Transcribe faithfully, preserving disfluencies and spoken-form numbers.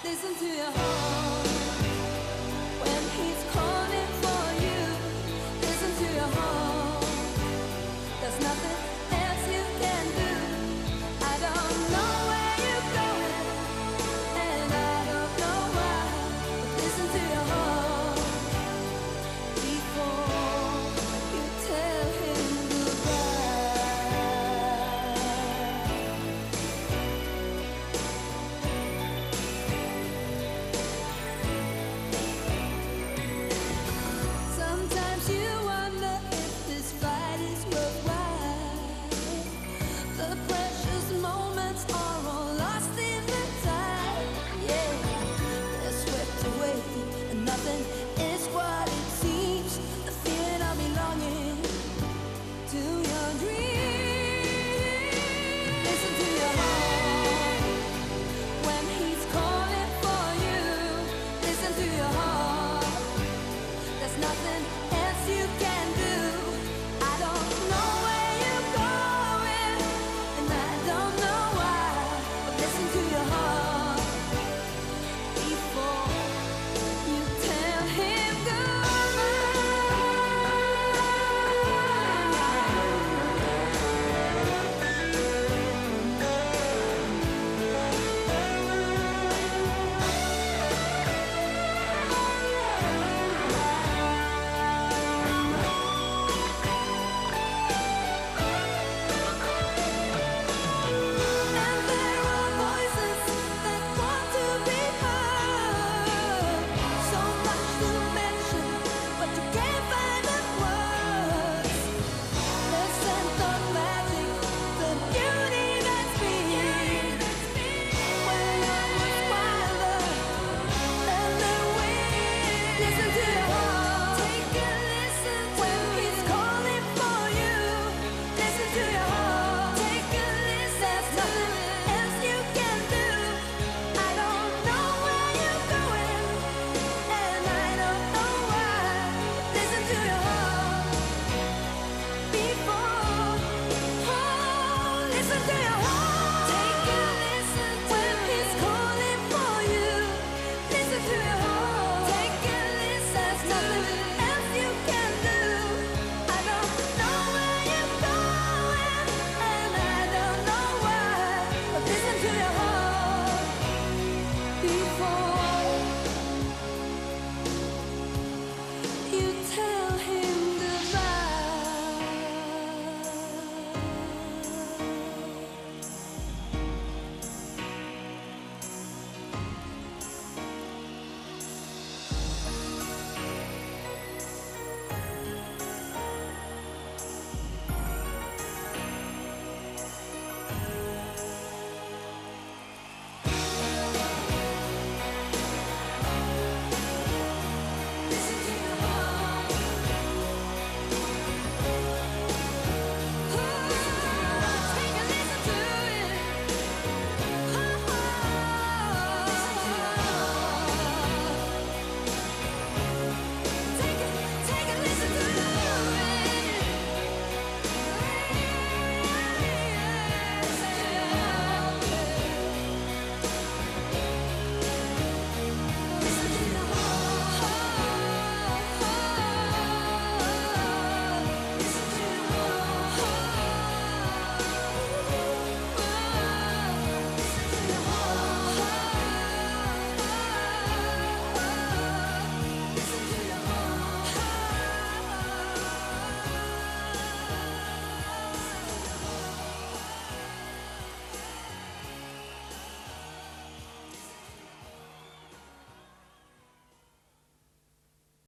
Listen to your heart when he's calling for you. Listen to your heart. There's nothing else you can do. I don't know where you're going, and I don't know why. But listen to your heart before you tell him goodbye. Sometimes you wonder if this fight is worthwhile. The precious moments are all lost in the tide. Yeah, they're swept away, and nothing is what it seems. The feeling of belonging to your dreams. Listen to your heart when he's calling for you. Listen to your heart. There's nothing else you can do. I don't know where you're going, and I don't know why. But listen to your heart before you tell him And there are voices that want to be heard. So much to mention, but you can't find the words. The scent of magic, the beauty that's been. When love was wilder than the wind. Listen to your heart. Take a listen when he's calling for you. Listen to your heart. Take a listen. There's nothing else you can do. I don't know where you're going, and I don't know why. Listen to your heart before. Oh, listen to your heart. Take a listen when he's calling for you. Listen to your heart. Take a listen. There's nothing else you can do. I don't know where you're going, and I don't know why. But listen to your heart before.